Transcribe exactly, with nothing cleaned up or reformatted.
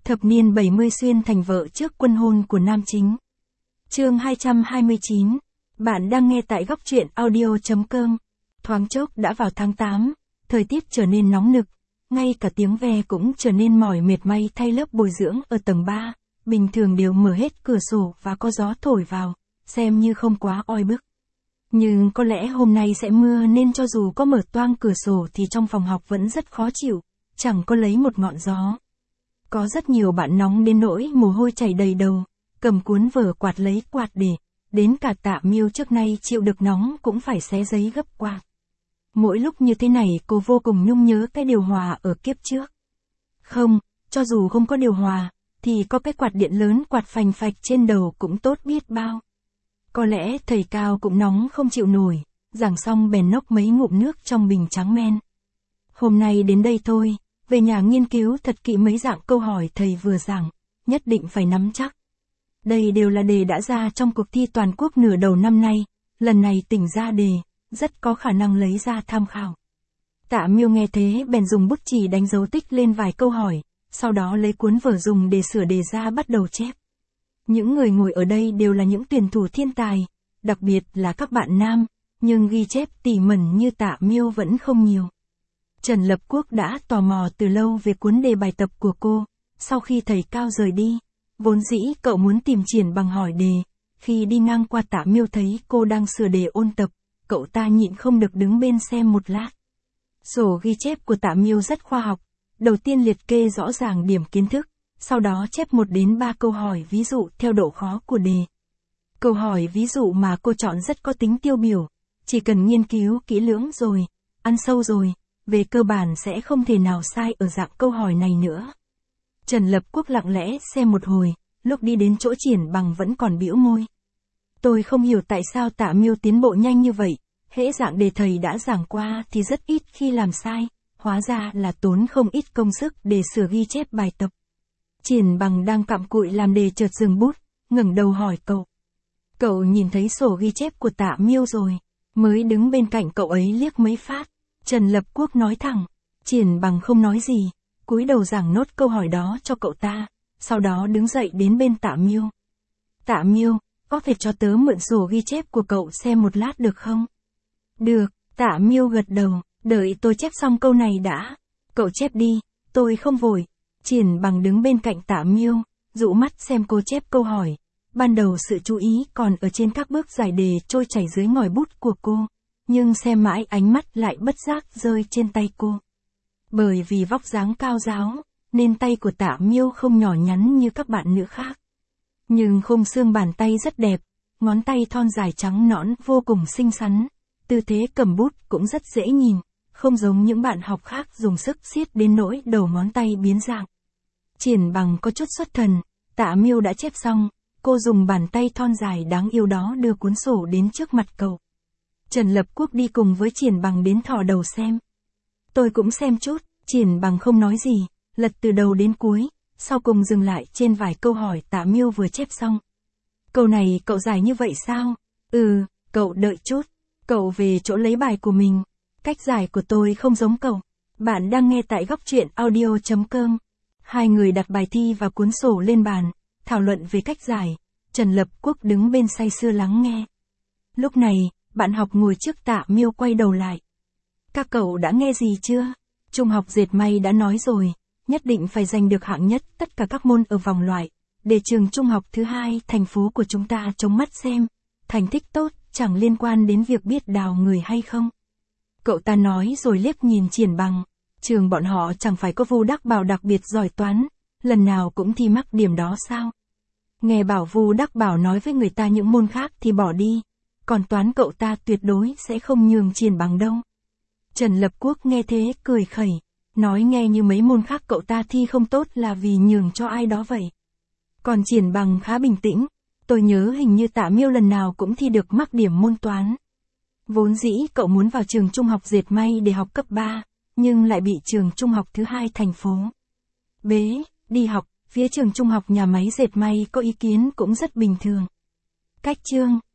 Thập niên bảy mươi xuyên thành vợ trước quân hôn của nam chính. Chương hai trăm hai mươi chín. Bạn đang nghe tại góc truyện audio chấm com. Thoáng chốc đã vào tháng tám, thời tiết trở nên nóng nực, ngay cả tiếng ve cũng trở nên mỏi mệt may thay lớp bồi dưỡng ở tầng ba, bình thường đều mở hết cửa sổ và có gió thổi vào, xem như không quá oi bức. Nhưng có lẽ hôm nay sẽ mưa nên cho dù có mở toang cửa sổ thì trong phòng học vẫn rất khó chịu, chẳng có lấy một ngọn gió. Có rất nhiều bạn nóng đến nỗi mồ hôi chảy đầy đầu, cầm cuốn vở quạt lấy quạt để, đến cả Tạ Miêu trước nay chịu được nóng cũng phải xé giấy gấp quạt. Mỗi lúc như thế này cô vô cùng nhung nhớ cái điều hòa ở kiếp trước. Không, cho dù không có điều hòa, thì có cái quạt điện lớn quạt phành phạch trên đầu cũng tốt biết bao. Có lẽ thầy Cao cũng nóng không chịu nổi, giảng xong bèn nốc mấy ngụm nước trong bình trắng men. Hôm nay đến đây thôi, về nhà nghiên cứu thật kỹ mấy dạng câu hỏi thầy vừa giảng, nhất định phải nắm chắc. Đây đều là đề đã ra trong cuộc thi toàn quốc nửa đầu năm nay, lần này tỉnh ra đề, rất có khả năng lấy ra tham khảo. Tạ Miêu nghe thế bèn dùng bút chì đánh dấu tích lên vài câu hỏi, sau đó lấy cuốn vở dùng để sửa đề ra bắt đầu chép. Những người ngồi ở đây đều là những tuyển thủ thiên tài, đặc biệt là các bạn nam, nhưng ghi chép tỉ mẩn như Tạ Miêu vẫn không nhiều. Trần Lập Quốc đã tò mò từ lâu về cuốn đề bài tập của cô, sau khi thầy Cao rời đi, vốn dĩ cậu muốn tìm Triển Bằng hỏi đề, khi đi ngang qua Tạ Miêu thấy cô đang sửa đề ôn tập, cậu ta nhịn không được đứng bên xem một lát. Sổ ghi chép của Tạ Miêu rất khoa học, đầu tiên liệt kê rõ ràng điểm kiến thức, sau đó chép một đến ba câu hỏi ví dụ theo độ khó của đề. Câu hỏi ví dụ mà cô chọn rất có tính tiêu biểu, chỉ cần nghiên cứu kỹ lưỡng rồi, ăn sâu rồi, về cơ bản sẽ không thể nào sai ở dạng câu hỏi này nữa. Trần Lập Quốc lặng lẽ xem một hồi, lúc đi đến chỗ Triển Bằng vẫn còn bĩu môi. Tôi không hiểu tại sao Tạ Miêu tiến bộ nhanh như vậy, hễ dạng đề thầy đã giảng qua thì rất ít khi làm sai, hóa ra là tốn không ít công sức để sửa ghi chép bài tập. Triển Bằng đang cặm cụi làm đề chợt dừng bút, ngẩng đầu hỏi cậu. Cậu nhìn thấy sổ ghi chép của Tạ Miêu rồi, mới đứng bên cạnh cậu ấy liếc mấy phát. Trần Lập Quốc nói thẳng, Triển Bằng không nói gì, cúi đầu giảng nốt câu hỏi đó cho cậu ta, sau đó đứng dậy đến bên Tạ Miêu. Tạ Miêu, có thể cho tớ mượn sổ ghi chép của cậu xem một lát được không? Được, Tạ Miêu gật đầu, đợi tôi chép xong câu này đã. Cậu chép đi, tôi không vội. Triển Bằng đứng bên cạnh Tạ Miêu, dụ mắt xem cô chép câu hỏi. Ban đầu sự chú ý còn ở trên các bước giải đề trôi chảy dưới ngòi bút của cô, nhưng xem mãi ánh mắt lại bất giác rơi trên tay cô. Bởi vì vóc dáng cao ráo, nên tay của Tạ Miêu không nhỏ nhắn như các bạn nữ khác. Nhưng khung xương bàn tay rất đẹp, ngón tay thon dài trắng nõn vô cùng xinh xắn, tư thế cầm bút cũng rất dễ nhìn, không giống những bạn học khác dùng sức siết đến nỗi đầu ngón tay biến dạng. Triển Bằng có chút xuất thần, Tạ Miêu đã chép xong, cô dùng bàn tay thon dài đáng yêu đó đưa cuốn sổ đến trước mặt cậu. Trần Lập Quốc đi cùng với Triển Bằng đến thò đầu xem. Tôi cũng xem chút, Triển Bằng không nói gì, lật từ đầu đến cuối, sau cùng dừng lại trên vài câu hỏi Tạ Miêu vừa chép xong. Câu này cậu giải như vậy sao? Ừ, cậu đợi chút, cậu về chỗ lấy bài của mình. Cách giải của tôi không giống cậu. Bạn đang nghe tại góc truyện audio chấm com. Hai người đặt bài thi và cuốn sổ lên bàn, thảo luận về cách giải. Trần Lập Quốc đứng bên say sưa lắng nghe. Lúc này, bạn học ngồi trước Tạ Miêu quay đầu lại. Các cậu đã nghe gì chưa? Trung học dệt may đã nói rồi, nhất định phải giành được hạng nhất tất cả các môn ở vòng loại, để trường trung học thứ hai thành phố của chúng ta trông mắt xem. Thành tích tốt chẳng liên quan đến việc biết đào người hay không. Cậu ta nói rồi liếc nhìn Triển Bằng, trường bọn họ chẳng phải có Vu Đắc Bảo đặc biệt giỏi toán, lần nào cũng thi mắc điểm đó sao? Nghe bảo Vu Đắc Bảo nói với người ta những môn khác thì bỏ đi, còn toán cậu ta tuyệt đối sẽ không nhường Triển Bằng đâu. Trần Lập Quốc nghe thế cười khẩy, nói nghe như mấy môn khác cậu ta thi không tốt là vì nhường cho ai đó vậy. Còn Triển Bằng khá bình tĩnh, tôi nhớ hình như Tạ Miêu lần nào cũng thi được mắc điểm môn toán. Vốn dĩ cậu muốn vào trường trung học dệt may để học cấp ba, nhưng lại bị trường trung học thứ hai thành phố bế, đi học, phía trường trung học nhà máy dệt may có ý kiến cũng rất bình thường. Cách chương